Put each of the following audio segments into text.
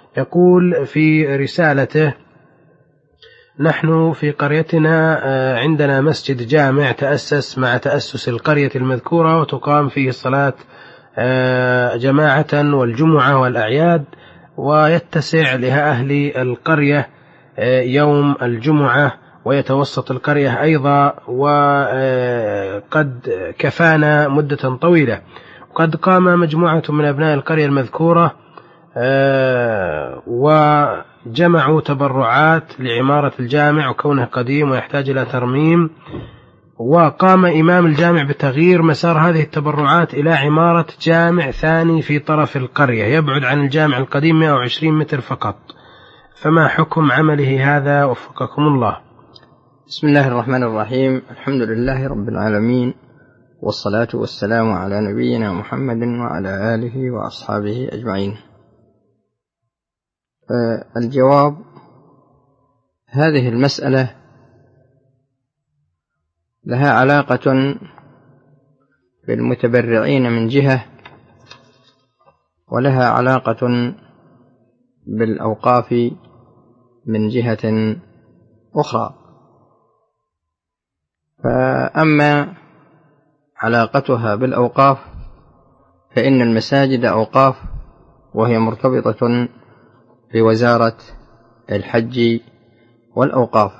يقول في رسالته: نحن في قريتنا عندنا مسجد جامع تأسس مع تأسس القرية المذكورة، وتقام فيه الصلاة جماعة والجمعة والأعياد، ويتسع لأهل القرية يوم الجمعة، ويتوسط القرية أيضا، وقد كفانا مدة طويلة. وقد قام مجموعة من أبناء القرية المذكورة وجمعوا تبرعات لعمارة الجامع، وكونه قديم ويحتاج إلى ترميم، وقام إمام الجامع بتغيير مسار هذه التبرعات إلى عمارة جامع ثاني في طرف القرية يبعد عن الجامع القديم 120 متر فقط، فما حكم عمله هذا وفقكم الله؟ بسم الله الرحمن الرحيم. الحمد لله رب العالمين، والصلاة والسلام على نبينا محمد وعلى آله وأصحابه أجمعين. الجواب: هذه المسألة لها علاقة بالمتبرعين من جهة، ولها علاقة بالأوقاف من جهة أخرى. فأما علاقتها بالأوقاف فإن المساجد أوقاف، وهي مرتبطة بوزارة الحج والأوقاف.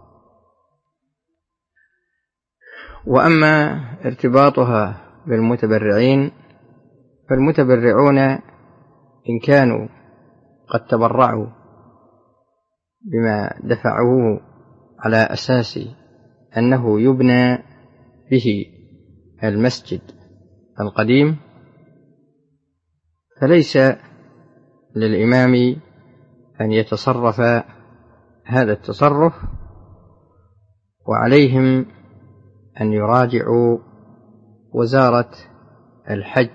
وأما ارتباطها بالمتبرعين فالمتبرعون إن كانوا قد تبرعوا بما دفعوه على أساس أنه يبنى به المسجد القديم، فليس للإمام أن يتصرف هذا التصرف، وعليهم أن يراجعوا وزارة الحج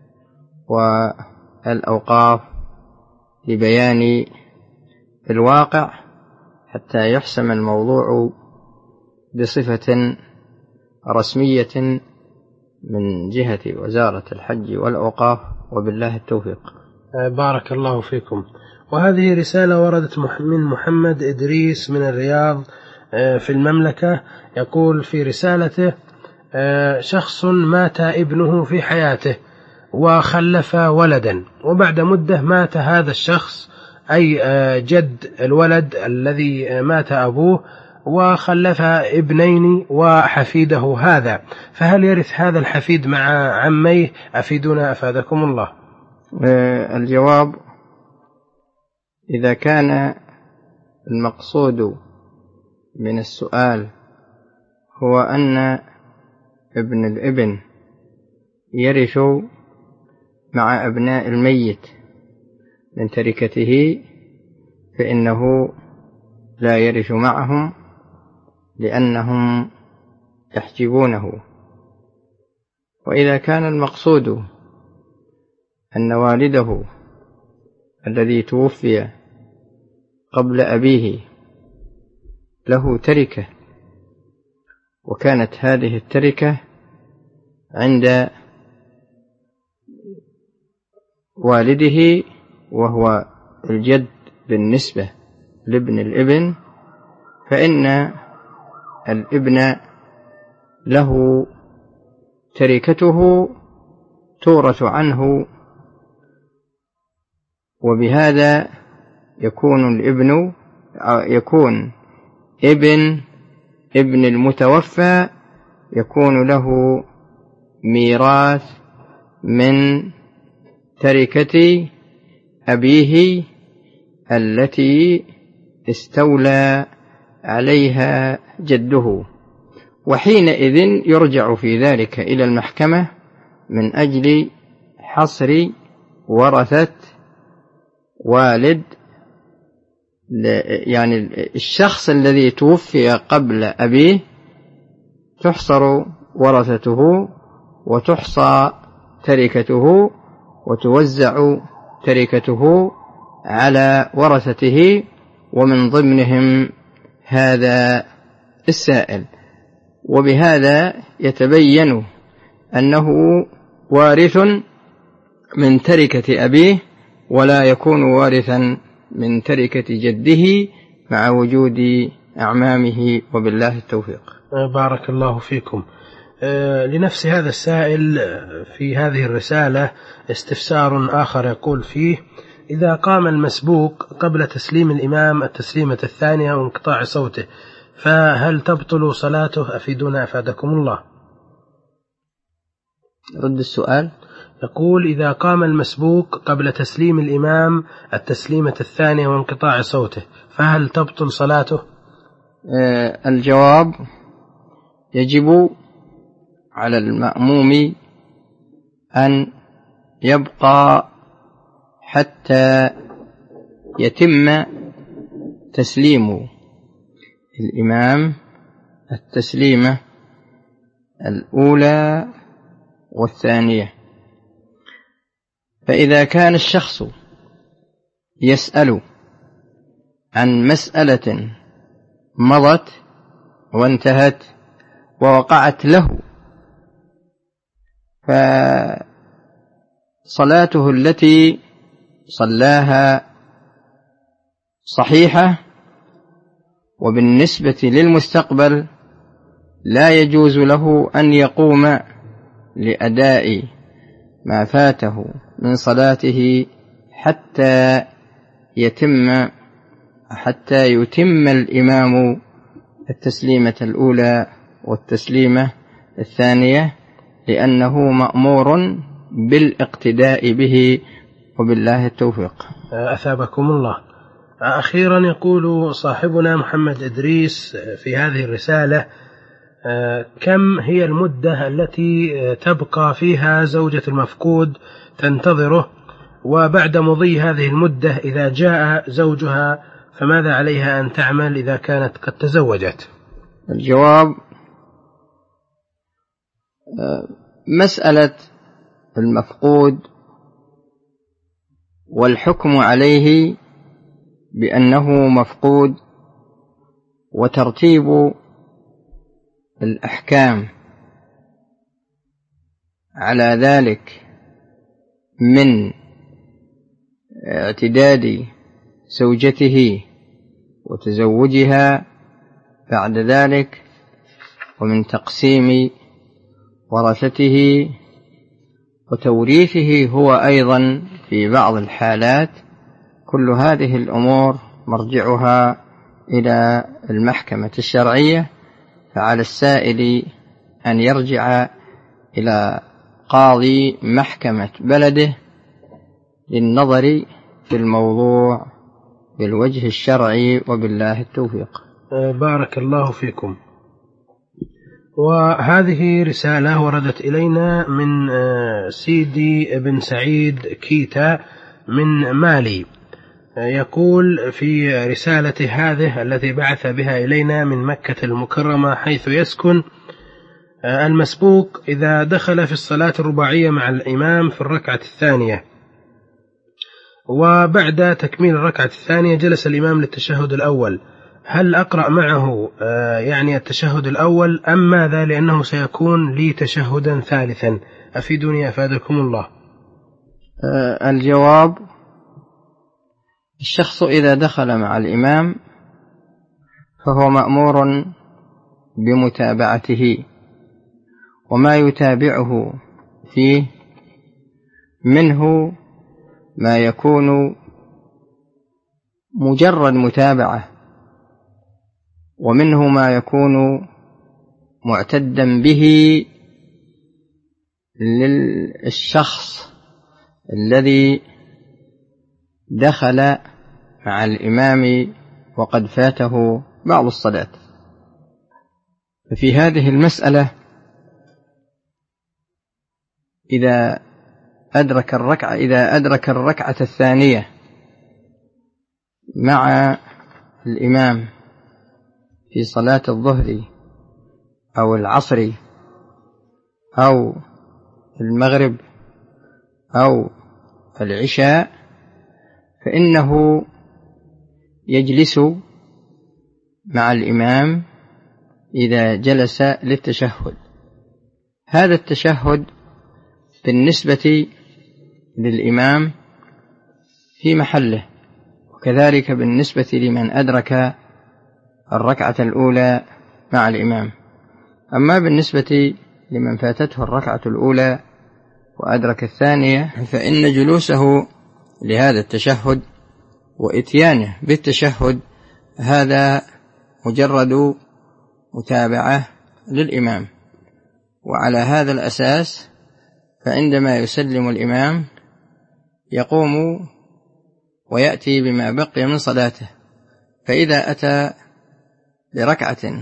والأوقاف لبيان الواقع حتى يحسم الموضوع بصفة رسمية من جهة وزارة الحج والأوقاف، وبالله التوفيق. بارك الله فيكم. وهذه رسالة وردت من محمد إدريس من الرياض في المملكة. يقول في رسالته: شخص مات ابنه في حياته وخلف ولدا، وبعد مدة مات هذا الشخص أي جد الولد الذي مات أبوه، وخلف ابنين وحفيده هذا، فهل يرث هذا الحفيد مع عميه؟ أفيدنا أفادكم الله. الجواب: إذا كان المقصود من السؤال هو أن ابن الابن يرث مع أبناء الميت من تركته، فإنه لا يرث معهم لأنهم يحجبونه. وإذا كان المقصود أن والده الذي توفي قبل أبيه له تركة، وكانت هذه التركة عند والده وهو الجد بالنسبة لابن الابن، فإن الابن له تركته تورث عنه، وبهذا يكون ابن المتوفى يكون له ميراث من تركة أبيه التي استولى عليها جده، وحينئذ يرجع في ذلك إلى المحكمة من أجل حصر ورثة والد، يعني الشخص الذي توفي قبل أبيه تحصر ورثته وتحصى تركته وتوزع تركته على ورثته، ومن ضمنهم هذا السائل. وبهذا يتبين أنه وارث من تركة أبيه ولا يكون وارثا من تركة جده مع وجود أعمامه، وبالله التوفيق. بارك الله فيكم. لنفس هذا السائل في هذه الرسالة استفسار آخر يقول فيه: إذا قام المسبوق قبل تسليم الإمام التسليمة الثانية وانقطاع صوته فهل تبطل صلاته؟ أفيدونا أفادكم الله. رد السؤال. يقول: إذا قام المسبوق قبل تسليم الإمام التسليمة الثانية وانقطاع صوته فهل تبطل صلاته؟ الجواب: يجب على المأموم أن يبقى حتى يتم تسليم الإمام التسليمة الأولى والثانية. فإذا كان الشخص يسأل عن مسألة مضت وانتهت ووقعت له، فصلاته التي صلاها صحيحة، وبالنسبة للمستقبل لا يجوز له أن يقوم لأداء ما فاته من صلاته حتى يتم الإمام التسليمة الأولى والتسليمة الثانية، لأنه مأمور بالاقتداء به، وبالله التوفيق. أثابكم الله. أخيرا يقول صاحبنا محمد إدريس في هذه الرسالة: كم هي المدة التي تبقى فيها زوجة المفقود تنتظره، وبعد مضي هذه المدة إذا جاء زوجها فماذا عليها أن تعمل إذا كانت قد تزوجت؟ الجواب: مسألة المفقود والحكم عليه بأنه مفقود وترتيب الأحكام على ذلك من اعتداد زوجته وتزوجها بعد ذلك، ومن تقسيم ورثته وتوريثه هو أيضا في بعض الحالات، كل هذه الأمور مرجعها إلى المحكمة الشرعية. فعلى السائل أن يرجع إلى قاضي محكمة بلده للنظر في الموضوع بالوجه الشرعي، وبالله التوفيق. بارك الله فيكم. وهذه رسالة وردت إلينا من سيدي بن سعيد كيتا من مالي، يقول في رسالة هذه التي بعث بها إلينا من مكة المكرمة حيث يسكن: المسبوق إذا دخل في الصلاة الرباعية مع الإمام في الركعة الثانية، وبعد تكميل الركعة الثانية جلس الإمام للتشهد الأول، هل أقرأ معه يعني التشهد الأول أم ماذا؟ لأنه سيكون لي تشهدا ثالثا، أفيدوني أفادكم الله. الجواب: الشخص إذا دخل مع الإمام فهو مأمور بمتابعته، وما يتابعه فيه منه ما يكون مجرد متابعة، ومنه ما يكون معتدا به للشخص الذي دخل مع الإمام وقد فاته بعض الصلاة. ففي هذه المسألة إذا أدرك الركعة الثانية مع الإمام في صلاة الظهر أو العصر أو المغرب أو العشاء، فإنه يجلس مع الإمام إذا جلس للتشهد. هذا التشهد بالنسبة للإمام في محله، وكذلك بالنسبة لمن أدرك الركعة الأولى مع الإمام. أما بالنسبة لمن فاتته الركعة الأولى وأدرك الثانية فإن جلوسه لهذا التشهد وإتيانه بالتشهد هذا مجرد متابعة للإمام. وعلى هذا الأساس فعندما يسلم الإمام يقوم ويأتي بما بقي من صلاته، فإذا أتى بركعة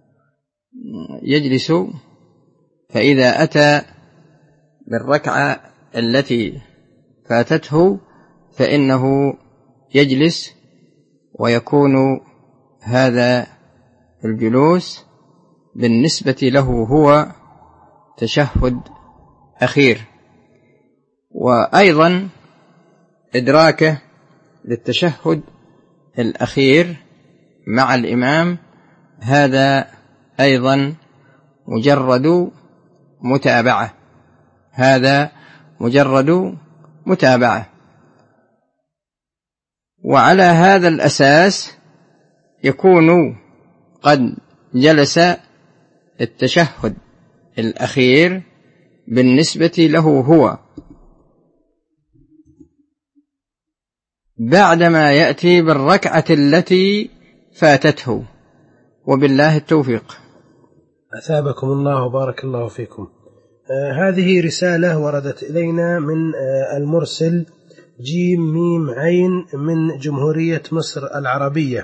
يجلس، فإذا أتى بالركعة التي فاتته فإنه يجلس، ويكون هذا الجلوس بالنسبة له هو تشهد أخير. وأيضا إدراكه للتشهد الأخير مع الإمام هذا أيضا مجرد متابعة، هذا مجرد متابعة. وعلى هذا الأساس يكون قد جلس التشهد الأخير بالنسبة له هو بعدما يأتي بالركعة التي فاتته، وبالله التوفيق. أثابكم الله وبارك الله فيكم. هذه رسالة وردت إلينا من المرسل جيم ميم عين من جمهورية مصر العربية،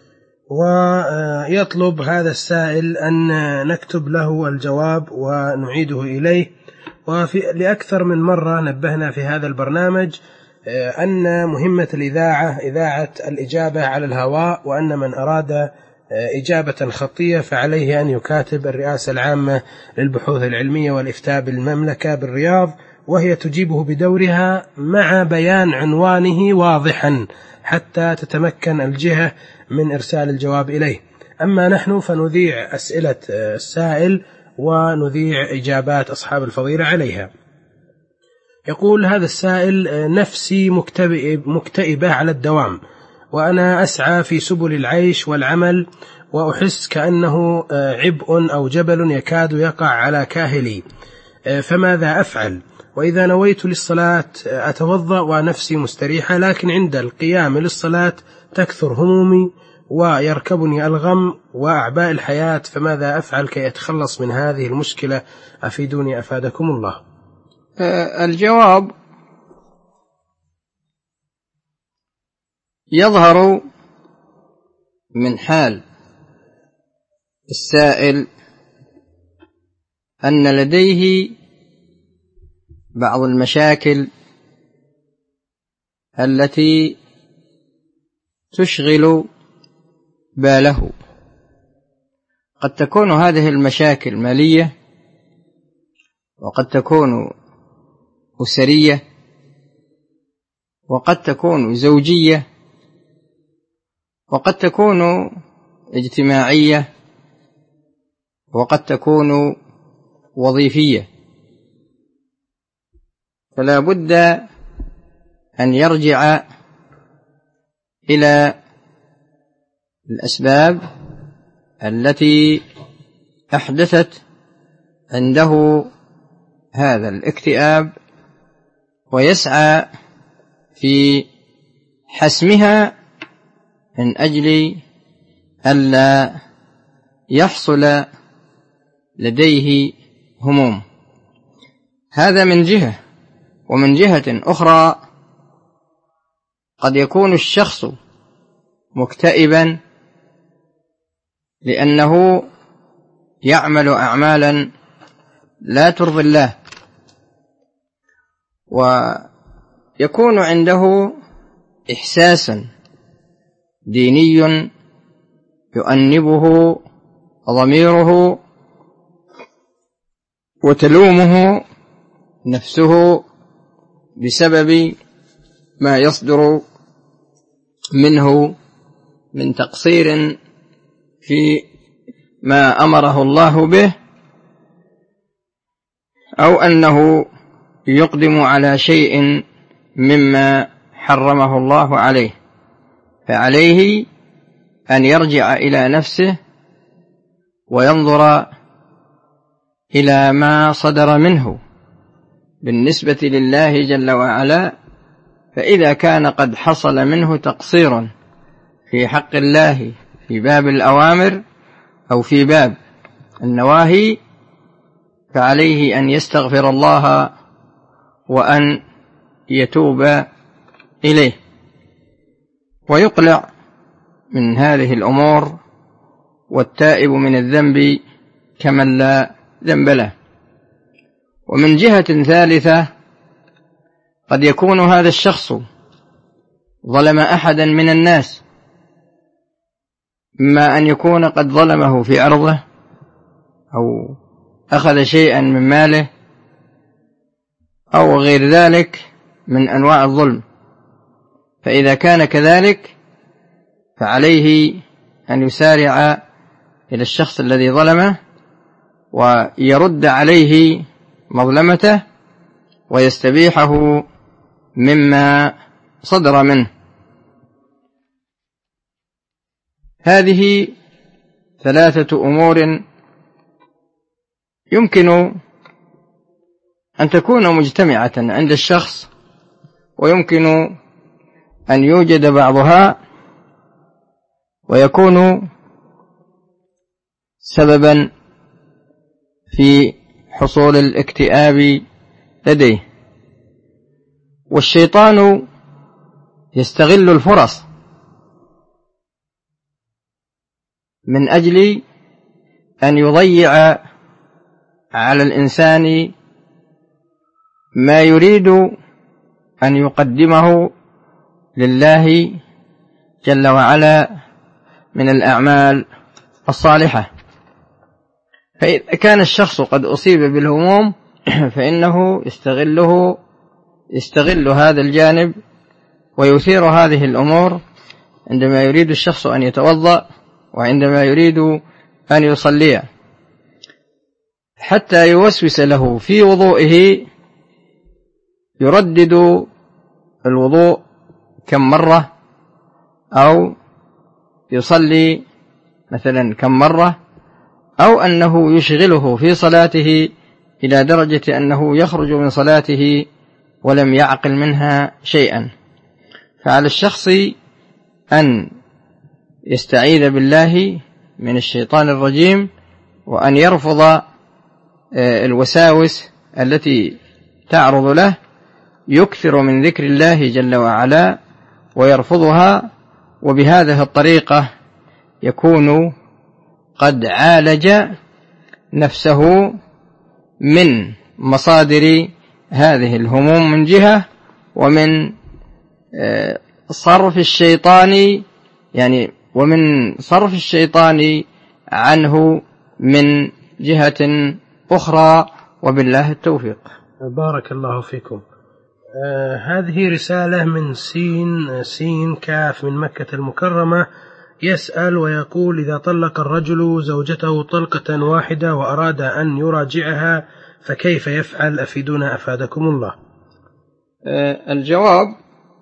ويطلب هذا السائل أن نكتب له الجواب ونعيده إليه. لأكثر من مرة نبهنا في هذا البرنامج أن مهمة الإذاعة إذاعة الإجابة على الهواء، وأن من أراد إجابة خطية فعليه أن يكاتب الرئاسة العامة للبحوث العلمية والإفتاء بالمملكة بالرياض، وهي تجيبه بدورها مع بيان عنوانه واضحا حتى تتمكن الجهة من إرسال الجواب إليه. أما نحن فنذيع أسئلة السائل ونذيع إجابات أصحاب الفضيلة عليها. يقول هذا السائل: نفسي مكتئبة على الدوام، وأنا أسعى في سبل العيش والعمل، وأحس كأنه عبء أو جبل يكاد يقع على كاهلي، فماذا أفعل؟ وإذا نويت للصلاة أتوضأ ونفسي مستريحة، لكن عند القيام للصلاة تكثر همومي ويركبني الغم وأعباء الحياة، فماذا أفعل كي أتخلص من هذه المشكلة؟ أفيدوني أفادكم الله. الجواب: يظهر من حال السائل أن لديه بعض المشاكل التي تشغل باله. قد تكون هذه المشاكل مالية، وقد تكون أسرية، وقد تكون زوجية، وقد تكون اجتماعية، وقد تكون وظيفية. فلا بد أن يرجع إلى الأسباب التي أحدثت عنده هذا الاكتئاب، ويسعى في حسمها من أجل ألا يحصل لديه هموم. هذا من جهة. ومن جهة أخرى قد يكون الشخص مكتئبا لأنه يعمل أعمالا لا ترضي الله، ويكون عنده إحساس ديني يؤنبه ضميره وتلومه نفسه بسبب ما يصدر منه من تقصير في ما أمره الله به، أو أنه يقدم على شيء مما حرمه الله عليه، فعليه أن يرجع إلى نفسه وينظر إلى ما صدر منه بالنسبة لله جل وعلا، فإذا كان قد حصل منه تقصير في حق الله في باب الأوامر أو في باب النواهي، فعليه أن يستغفر الله وأن يتوب إليه ويقلع من هذه الأمور، والتائب من الذنب كمن لا ذنب له. ومن جهة ثالثة قد يكون هذا الشخص ظلم أحدا من الناس، إما أن يكون قد ظلمه في عرضه أو أخذ شيئا من ماله أو غير ذلك من أنواع الظلم، فإذا كان كذلك فعليه أن يسارع إلى الشخص الذي ظلمه ويرد عليه مظلمته ويستبيحه مما صدر منه. هذه ثلاثة أمور يمكن أن تكون مجتمعة عند الشخص، ويمكن أن يوجد بعضها ويكون سببا في حصول الاكتئاب لديه. والشيطان يستغل الفرص من أجل أن يضيع على الإنسان ما يريد أن يقدمه لله جل وعلا من الأعمال الصالحة. فإذا كان الشخص قد أصيب بالهموم فإنه يستغل هذا الجانب ويثير هذه الأمور عندما يريد الشخص أن يتوضأ وعندما يريد أن يصلي، حتى يوسوس له في وضوئه، يردد الوضوء كم مرة، أو يصلي مثلا كم مرة، أو أنه يشغله في صلاته إلى درجة أنه يخرج من صلاته ولم يعقل منها شيئا. فعلى الشخص أن يستعيذ بالله من الشيطان الرجيم، وأن يرفض الوساوس التي تعرض له، يكثر من ذكر الله جل وعلا ويرفضها، وبهذه الطريقة يكون قد عالج نفسه من مصادر هذه الهموم من جهة، ومن صرف الشيطان عنه من جهة أخرى، وبالله التوفيق. بارك الله فيكم. هذه رسالة من سين كاف من مكة المكرمة، يسأل ويقول: إذا طلق الرجل زوجته طلقة واحدة وأراد أن يراجعها فكيف يفعل؟ أفيدونا أفادكم الله. الجواب: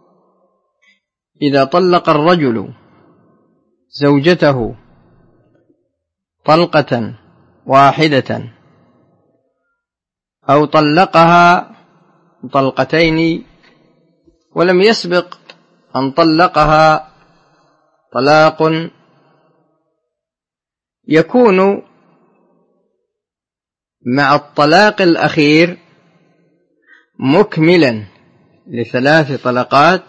إذا طلق الرجل زوجته طلقة واحدة أو طلقها طلقتين ولم يسبق أن طلقها طلاق، يكون مع الطلاق الأخير مكملا ل3 طلقات،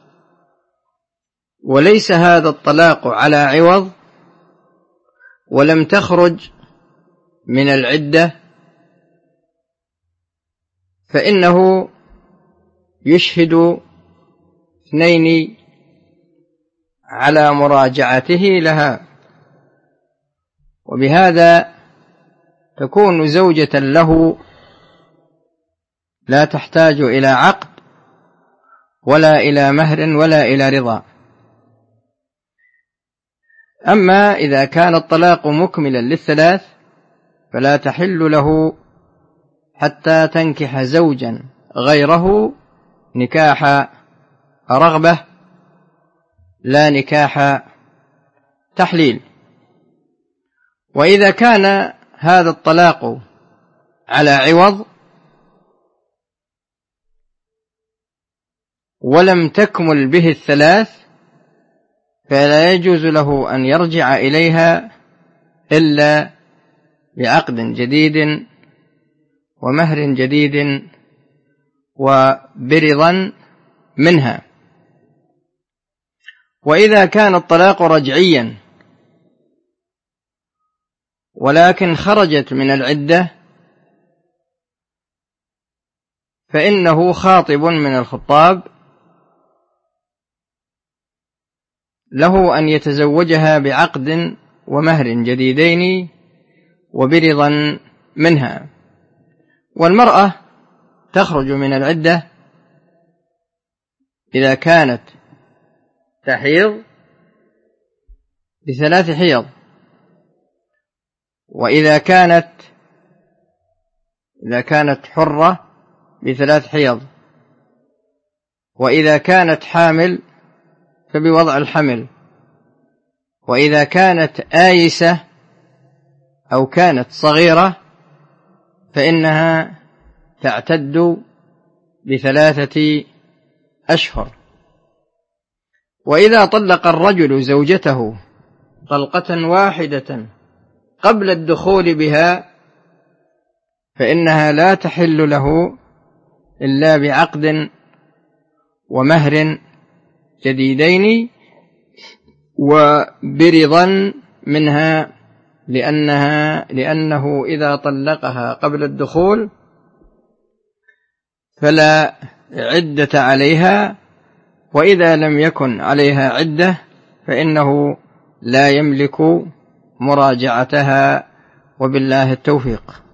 وليس هذا الطلاق على عوض، ولم تخرج من العدة، فإنه يشهد 2 على مراجعته لها، وبهذا تكون زوجة له لا تحتاج إلى عقد ولا إلى مهر ولا إلى رضا. أما إذا كان الطلاق مكملا ل3 فلا تحل له حتى تنكح زوجا غيره نكاح رغبة لا نكاح تحليل. وإذا كان هذا الطلاق على عوض ولم تكمل به الثلاث فلا يجوز له أن يرجع إليها إلا بعقد جديد ومهر جديد وبرضا منها. وإذا كان الطلاق رجعيا ولكن خرجت من العدة فإنه خاطب من الخطاب له أن يتزوجها بعقد ومهر جديدين وبرضا منها. والمرأة تخرج من العدة إذا كانت تحيض ب3 حيض، وإذا كانت حرة ب3 حيض، وإذا كانت حامل فبوضع الحمل، وإذا كانت آيسة أو كانت صغيرة فإنها تعتد ب3 أشهر. وإذا طلق الرجل زوجته طلقة واحدة قبل الدخول بها فإنها لا تحل له إلا بعقد ومهر جديدين وبرضا منها، لأنه إذا طلقها قبل الدخول فلا عدة عليها، وإذا لم يكن عليها عدة فإنه لا يملك مراجعتها، وبالله التوفيق.